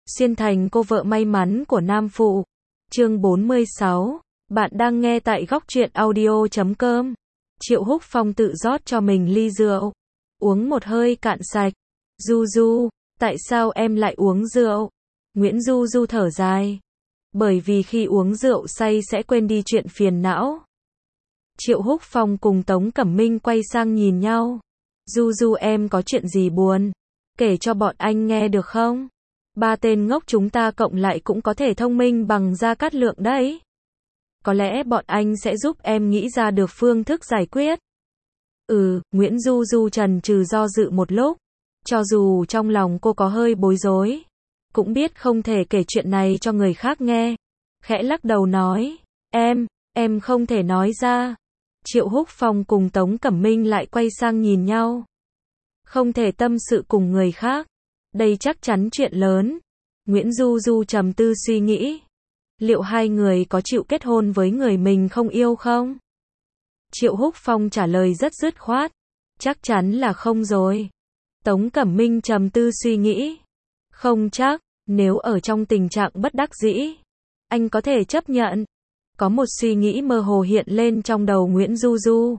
Xuyên thành cô vợ may mắn của nam phụ. Chương 46. Bạn đang nghe tại góc truyện audio.com. Triệu Húc Phong tự rót cho mình ly rượu. Uống một hơi cạn sạch. Du Du, tại sao em lại uống rượu? Nguyễn Du Du thở dài. Bởi vì khi uống rượu say sẽ quên đi chuyện phiền não. Triệu Húc Phong cùng Tống Cẩm Minh quay sang nhìn nhau. Du Du, em có chuyện gì buồn? Kể cho bọn anh nghe được không? Ba tên ngốc chúng ta cộng lại cũng có thể thông minh bằng Gia Cát Lượng đấy. Có lẽ bọn anh sẽ giúp em nghĩ ra được phương thức giải quyết. Nguyễn Du Du chần chừ do dự một lúc. Cho dù trong lòng cô có hơi bối rối, cũng biết không thể kể chuyện này cho người khác nghe. Khẽ lắc đầu nói, em không thể nói ra. Triệu Húc Phong cùng Tống Cẩm Minh lại quay sang nhìn nhau. Không thể tâm sự cùng người khác. Đây chắc chắn chuyện lớn. Nguyễn Du Du trầm tư suy nghĩ. Liệu hai người có chịu kết hôn với người mình không yêu không? Triệu Húc Phong trả lời rất dứt khoát. Chắc chắn là không rồi. Tống Cẩm Minh trầm tư suy nghĩ. Không chắc, nếu ở trong tình trạng bất đắc dĩ, anh có thể chấp nhận. Có một suy nghĩ mơ hồ hiện lên trong đầu Nguyễn Du Du.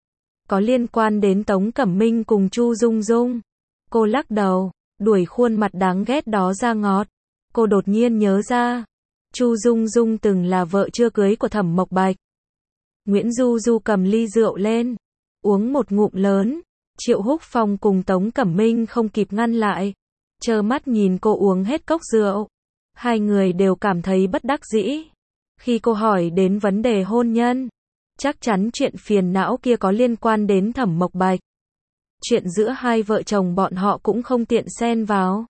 Có liên quan đến Tống Cẩm Minh cùng Chu Dung Dung. Cô lắc đầu, đuổi khuôn mặt đáng ghét đó ra ngọt. Cô đột nhiên nhớ ra, Chu Dung Dung từng là vợ chưa cưới của Thẩm Mộc Bạch. Nguyễn Du Du cầm ly rượu lên, uống một ngụm lớn. Triệu Húc Phong cùng Tống Cẩm Minh không kịp ngăn lại, trơ mắt nhìn cô uống hết cốc rượu. Hai người đều cảm thấy bất đắc dĩ. Khi cô hỏi đến vấn đề hôn nhân, chắc chắn chuyện phiền não kia có liên quan đến Thẩm Mộc Bạch. Chuyện giữa hai vợ chồng bọn họ cũng không tiện xen vào.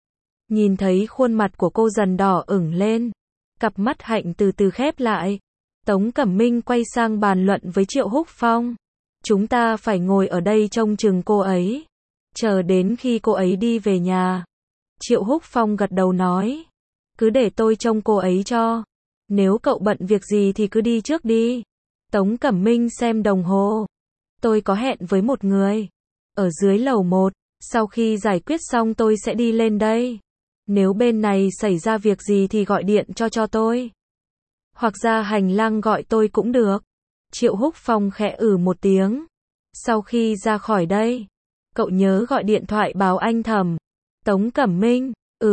Nhìn thấy khuôn mặt của cô dần đỏ ửng lên, cặp mắt hạnh từ từ khép lại. Tống Cẩm Minh quay sang bàn luận với Triệu Húc Phong. Chúng ta phải ngồi ở đây trông chừng cô ấy, chờ đến khi cô ấy đi về nhà. Triệu Húc Phong gật đầu nói, cứ để tôi trông cô ấy cho. Nếu cậu bận việc gì thì cứ đi trước đi. Tống Cẩm Minh xem đồng hồ. Tôi có hẹn với một người ở dưới lầu 1, sau khi giải quyết xong tôi sẽ đi lên đây. Nếu bên này xảy ra việc gì thì gọi điện cho tôi. Hoặc ra hành lang gọi tôi cũng được. Triệu Húc Phong khẽ một tiếng. Sau khi ra khỏi đây, cậu nhớ gọi điện thoại báo anh Thẩm. Tống Cẩm Minh,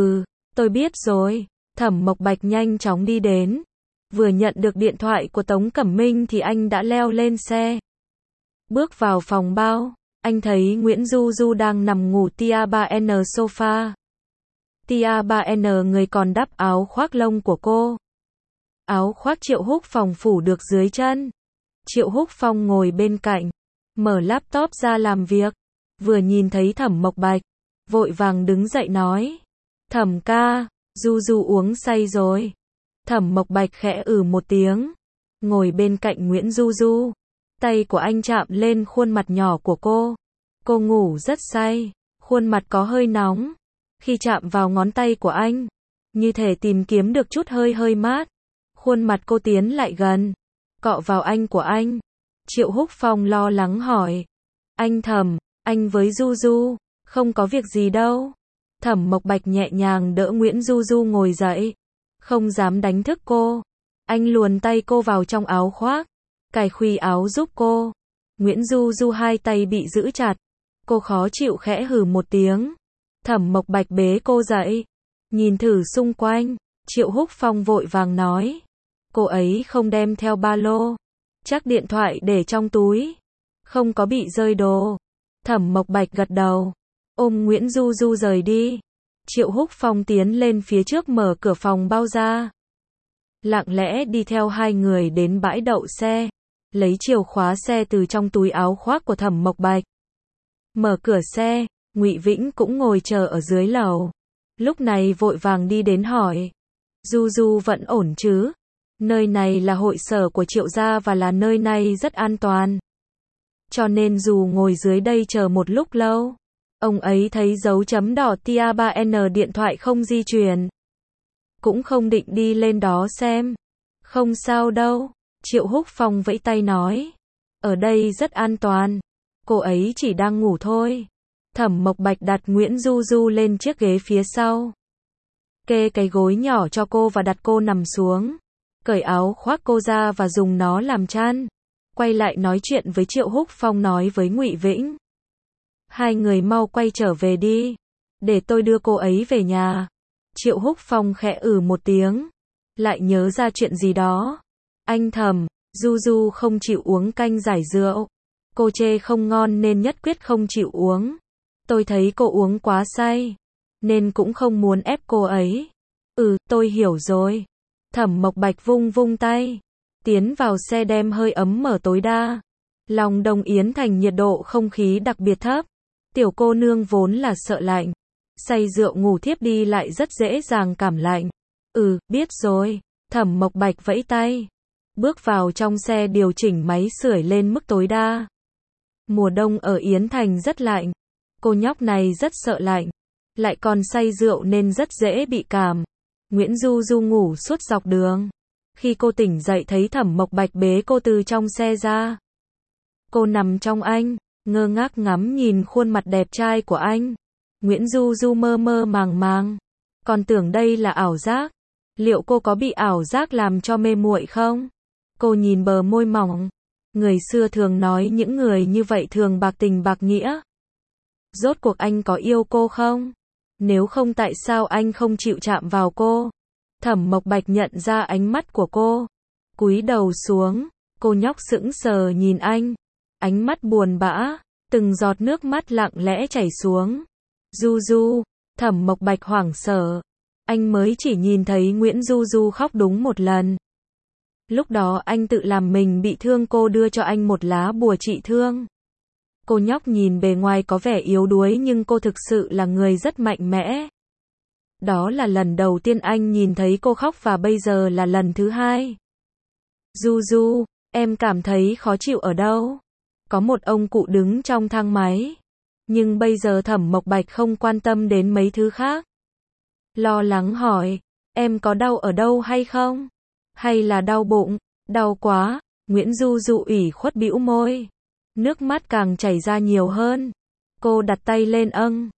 tôi biết rồi. Thẩm Mộc Bạch nhanh chóng đi đến. Vừa nhận được điện thoại của Tống Cẩm Minh thì anh đã leo lên xe. Bước vào phòng bao, anh thấy Nguyễn Du Du đang nằm ngủ tia 3N sofa. Tia 3N người còn đắp áo khoác lông của cô. Áo khoác Triệu Húc Phong phủ được dưới chân. Triệu Húc Phong ngồi bên cạnh, mở laptop ra làm việc. Vừa nhìn thấy Thẩm Mộc Bạch, vội vàng đứng dậy nói. Thẩm ca, Du Du uống say rồi. Thẩm Mộc Bạch khẽ một tiếng, ngồi bên cạnh Nguyễn Du Du. Tay của anh chạm lên khuôn mặt nhỏ của cô. Cô ngủ rất say, khuôn mặt có hơi nóng. Khi chạm vào ngón tay của anh, như thể tìm kiếm được chút hơi mát. Khuôn mặt cô tiến lại gần, cọ vào anh của anh. Triệu Húc Phong lo lắng hỏi. Anh Thẩm, anh với Du Du, không có việc gì đâu. Thẩm Mộc Bạch nhẹ nhàng đỡ Nguyễn Du Du ngồi dậy. Không dám đánh thức cô. Anh luồn tay cô vào trong áo khoác, cài khuy áo giúp cô. Nguyễn Du Du hai tay bị giữ chặt. Cô khó chịu khẽ hừ một tiếng. Thẩm Mộc Bạch bế cô dậy. Nhìn thử xung quanh. Triệu Húc Phong vội vàng nói. Cô ấy không đem theo ba lô. Chắc điện thoại để trong túi. Không có bị rơi đồ. Thẩm Mộc Bạch gật đầu. Ôm Nguyễn Du Du rời đi. Triệu Húc Phong tiến lên phía trước mở cửa phòng bao ra. Lặng lẽ đi theo hai người đến bãi đậu xe. Lấy chìa khóa xe từ trong túi áo khoác của Thẩm Mộc Bạch. Mở cửa xe, Ngụy Vĩnh cũng ngồi chờ ở dưới lầu. Lúc này vội vàng đi đến hỏi. Du Du vẫn ổn chứ? Nơi này là hội sở của Triệu gia và là nơi này rất an toàn. Cho nên dù ngồi dưới đây chờ một lúc lâu, ông ấy thấy dấu chấm đỏ tia 3N điện thoại không di chuyển. Cũng không định đi lên đó xem. Không sao đâu. Triệu Húc Phong vẫy tay nói. Ở đây rất an toàn. Cô ấy chỉ đang ngủ thôi. Thẩm Mộc Bạch đặt Nguyễn Du Du lên chiếc ghế phía sau. kê cái gối nhỏ cho cô và đặt cô nằm xuống, cởi áo khoác cô ra và dùng nó làm chăn. Quay lại nói chuyện với Triệu Húc Phong nói với Ngụy Vĩnh. Hai người mau quay trở về đi, để tôi đưa cô ấy về nhà. Triệu Húc Phong khẽ một tiếng, lại nhớ ra chuyện gì đó. Anh thầm, Du Du không chịu uống canh giải rượu. Cô chê không ngon nên nhất quyết không chịu uống. Tôi thấy cô uống quá say, nên cũng không muốn ép cô ấy. Tôi hiểu rồi. Thẩm Mộc Bạch vung vung tay, tiến vào xe đem hơi ấm mở tối đa. Lòng Đông Yến Thành nhiệt độ không khí đặc biệt thấp. Tiểu cô nương vốn là sợ lạnh, say rượu ngủ thiếp đi lại rất dễ dàng cảm lạnh. Biết rồi. Thẩm Mộc Bạch vẫy tay, bước vào trong xe điều chỉnh máy sưởi lên mức tối đa. Mùa đông ở Yến Thành rất lạnh. Cô nhóc này rất sợ lạnh, lại còn say rượu nên rất dễ bị cảm. Nguyễn Du Du ngủ suốt dọc đường. Khi cô tỉnh dậy thấy Thẩm Mộc Bạch bế cô từ trong xe ra. Cô nằm trong anh, ngơ ngác ngắm nhìn khuôn mặt đẹp trai của anh. Nguyễn Du Du mơ mơ màng màng, còn tưởng đây là ảo giác. Liệu cô có bị ảo giác làm cho mê muội không? Cô nhìn bờ môi mỏng. Người xưa thường nói những người như vậy thường bạc tình bạc nghĩa. Rốt cuộc anh có yêu cô không? Nếu không tại sao anh không chịu chạm vào cô? Thẩm Mộc Bạch nhận ra ánh mắt của cô, cúi đầu xuống. Cô nhóc sững sờ nhìn anh, ánh mắt buồn bã, từng giọt nước mắt lặng lẽ chảy xuống. Du Du. Thẩm Mộc Bạch hoảng sợ. Anh mới chỉ nhìn thấy Nguyễn Du Du khóc đúng một lần. Lúc đó anh tự làm mình bị thương, cô đưa cho anh một lá bùa trị thương. Cô nhóc nhìn bề ngoài có vẻ yếu đuối nhưng cô thực sự là người rất mạnh mẽ. Đó là lần đầu tiên anh nhìn thấy cô khóc và bây giờ là lần thứ hai. Du Du, em cảm thấy khó chịu ở đâu? Có một ông cụ đứng trong thang máy. Nhưng bây giờ Thẩm Mộc Bạch không quan tâm đến mấy thứ khác. Lo lắng hỏi, em có đau ở đâu hay không? Hay là đau bụng? Đau quá. Nguyễn Du Du ủy khuất bĩu môi. Nước mắt càng chảy ra nhiều hơn. Cô đặt tay lên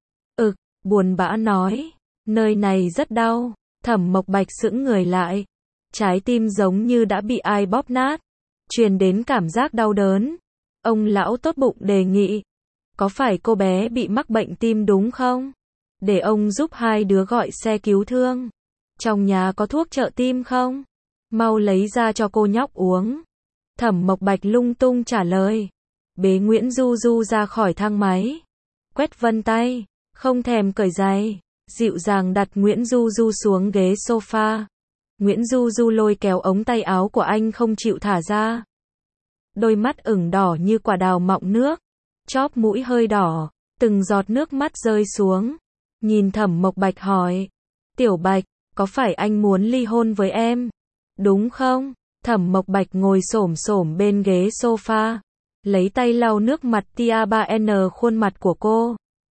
buồn bã nói, nơi này rất đau. Thẩm Mộc Bạch sững người lại. Trái tim giống như đã bị ai bóp nát, truyền đến cảm giác đau đớn. Ông lão tốt bụng đề nghị, có phải cô bé bị mắc bệnh tim đúng không? Để ông giúp hai đứa gọi xe cứu thương. Trong nhà có thuốc trợ tim không? Mau lấy ra cho cô nhóc uống. Thẩm Mộc Bạch lung tung trả lời. Bế Nguyễn Du Du ra khỏi thang máy. Quét vân tay, không thèm cởi giày, dịu dàng đặt Nguyễn Du Du xuống ghế sofa. Nguyễn Du Du lôi kéo ống tay áo của anh không chịu thả ra. Đôi mắt ửng đỏ như quả đào mọng nước, chóp mũi hơi đỏ, từng giọt nước mắt rơi xuống. Nhìn Thẩm Mộc Bạch hỏi, Tiểu Bạch, có phải anh muốn ly hôn với em? Đúng không? Thẩm Mộc Bạch ngồi xổm xổm bên ghế sofa, lấy tay lau nước mặt tia 3N khuôn mặt của cô.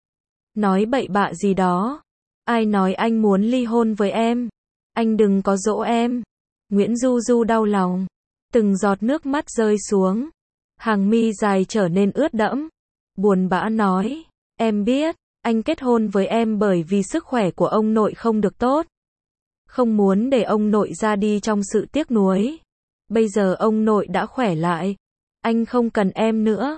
Nói bậy bạ gì đó? Ai nói anh muốn ly hôn với em? Anh đừng có dỗ em. Nguyễn Du Du đau lòng, từng giọt nước mắt rơi xuống, hàng mi dài trở nên ướt đẫm, buồn bã nói, em biết, anh kết hôn với em bởi vì sức khỏe của ông nội không được tốt. Không muốn để ông nội ra đi trong sự tiếc nuối. Bây giờ ông nội đã khỏe lại, anh không cần em nữa.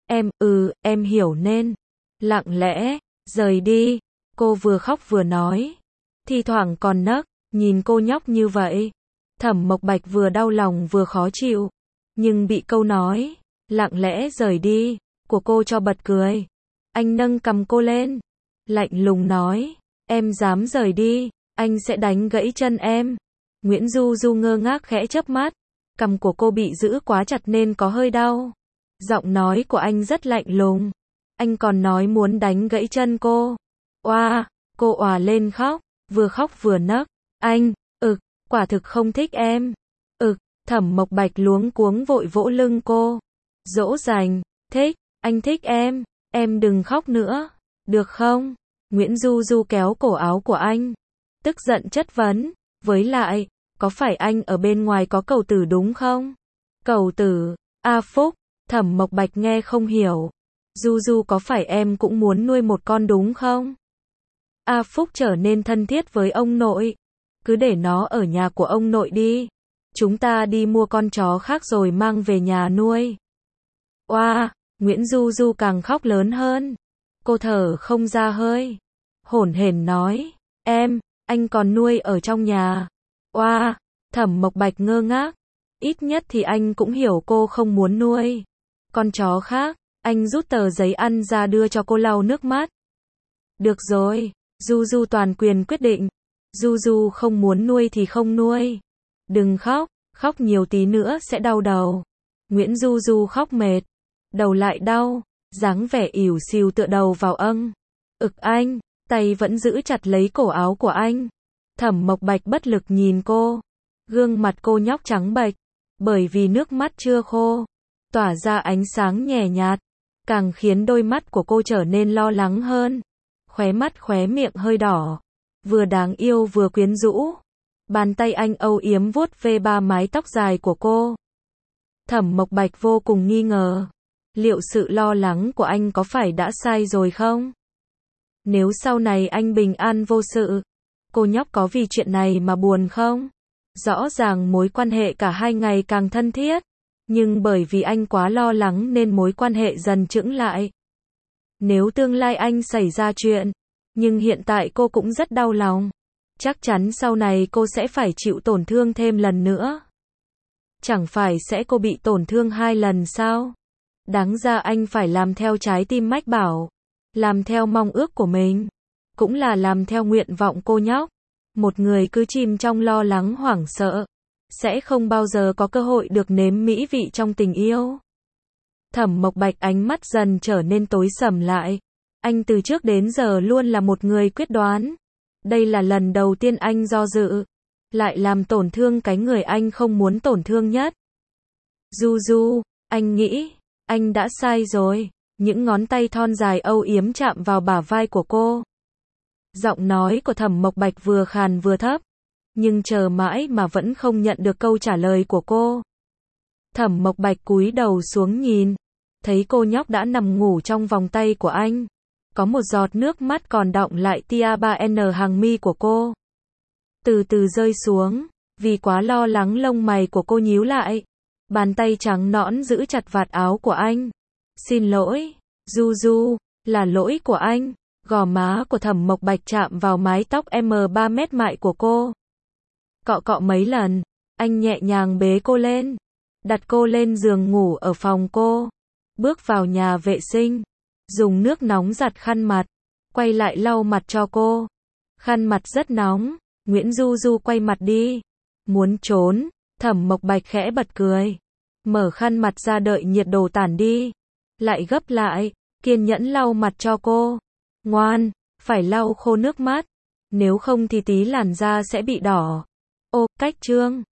Em hiểu nên lặng lẽ rời đi. Cô vừa khóc vừa nói, thi thoảng còn nấc. Nhìn cô nhóc như vậy, Thẩm Mộc Bạch vừa đau lòng vừa khó chịu, nhưng bị câu nói lặng lẽ rời đi của cô cho bật cười. Anh nâng cằm cô lên, lạnh lùng nói, em dám rời đi, anh sẽ đánh gãy chân em. Nguyễn Du Du ngơ ngác khẽ chớp mắt, cằm của cô bị giữ quá chặt nên có hơi đau. Giọng nói của anh rất lạnh lùng. Anh còn nói muốn đánh gãy chân cô. Cô òa lên khóc, vừa khóc vừa nấc. Anh, quả thực không thích em. Thẩm Mộc Bạch luống cuống vội vỗ lưng cô. Dỗ dành, anh thích em đừng khóc nữa, được không? Nguyễn Du Du kéo cổ áo của anh, tức giận chất vấn, với lại, có phải anh ở bên ngoài có cẩu tử đúng không? Cẩu tử, Phúc, Thẩm Mộc Bạch nghe không hiểu. Du Du có phải em cũng muốn nuôi một con đúng không? A Phúc trở nên thân thiết với ông nội. Cứ để nó ở nhà của ông nội đi. Chúng ta đi mua con chó khác rồi mang về nhà nuôi. Oa, Nguyễn Du Du càng khóc lớn hơn. Cô thở không ra hơi. Hổn hển nói, anh còn nuôi ở trong nhà. Oa, Thẩm Mộc Bạch ngơ ngác. Ít nhất thì anh cũng hiểu cô không muốn nuôi con chó khác. Anh rút tờ giấy ăn ra đưa cho cô lau nước mắt. Được rồi, Du Du toàn quyền quyết định. Du Du không muốn nuôi thì không nuôi. Đừng khóc, khóc nhiều tí nữa sẽ đau đầu. Nguyễn Du Du khóc mệt, đầu lại đau, dáng vẻ ỉu xìu tựa đầu vào anh, tay vẫn giữ chặt lấy cổ áo của anh. Thẩm Mộc Bạch bất lực nhìn cô. Gương mặt cô nhóc trắng bệch, bởi vì nước mắt chưa khô, tỏa ra ánh sáng nhè nhạt, càng khiến đôi mắt của cô trở nên lo lắng hơn. Khóe mắt khóe miệng hơi đỏ, vừa đáng yêu vừa quyến rũ. Bàn tay anh âu yếm vuốt ve ba mái tóc dài của cô. Thẩm Mộc Bạch vô cùng nghi ngờ. Liệu sự lo lắng của anh có phải đã sai rồi không? Nếu sau này anh bình an vô sự, cô nhóc có vì chuyện này mà buồn không? Rõ ràng mối quan hệ cả hai ngày càng thân thiết, nhưng bởi vì anh quá lo lắng nên mối quan hệ dần chững lại. Nếu tương lai anh xảy ra chuyện, nhưng hiện tại cô cũng rất đau lòng. Chắc chắn sau này cô sẽ phải chịu tổn thương thêm lần nữa. Chẳng phải sẽ cô bị tổn thương 2 lần sao? Đáng ra anh phải làm theo trái tim mách bảo, làm theo mong ước của mình, cũng là làm theo nguyện vọng cô nhóc. Một người cứ chìm trong lo lắng hoảng sợ, sẽ không bao giờ có cơ hội được nếm mỹ vị trong tình yêu. Thẩm Mộc Bạch ánh mắt dần trở nên tối sầm lại. Anh từ trước đến giờ luôn là một người quyết đoán. Đây là lần đầu tiên anh do dự, lại làm tổn thương cái người anh không muốn tổn thương nhất. Du Du, anh nghĩ, anh đã sai rồi. Những ngón tay thon dài âu yếm chạm vào bả vai của cô. Giọng nói của Thẩm Mộc Bạch vừa khàn vừa thấp, nhưng chờ mãi mà vẫn không nhận được câu trả lời của cô. Thẩm Mộc Bạch cúi đầu xuống nhìn, thấy cô nhóc đã nằm ngủ trong vòng tay của anh. Có một giọt nước mắt còn đọng lại tia 3N hàng mi của cô. Từ từ rơi xuống, vì quá lo lắng lông mày của cô nhíu lại. Bàn tay trắng nõn giữ chặt vạt áo của anh. Xin lỗi, Du Du, là lỗi của anh. Gò má của Thẩm Mộc Bạch chạm vào mái tóc M3 mét mại của cô. Cọ cọ mấy lần, anh nhẹ nhàng bế cô lên, đặt cô lên giường ngủ ở phòng cô. Bước vào nhà vệ sinh, dùng nước nóng giặt khăn mặt, quay lại lau mặt cho cô. Khăn mặt rất nóng, Nguyễn Du Du quay mặt đi, muốn trốn. Thẩm Mộc Bạch khẽ bật cười, mở khăn mặt ra đợi nhiệt độ tản đi, lại gấp lại, kiên nhẫn lau mặt cho cô. Ngoan, phải lau khô nước mắt, nếu không thì tí làn da sẽ bị đỏ. Ô, cách chương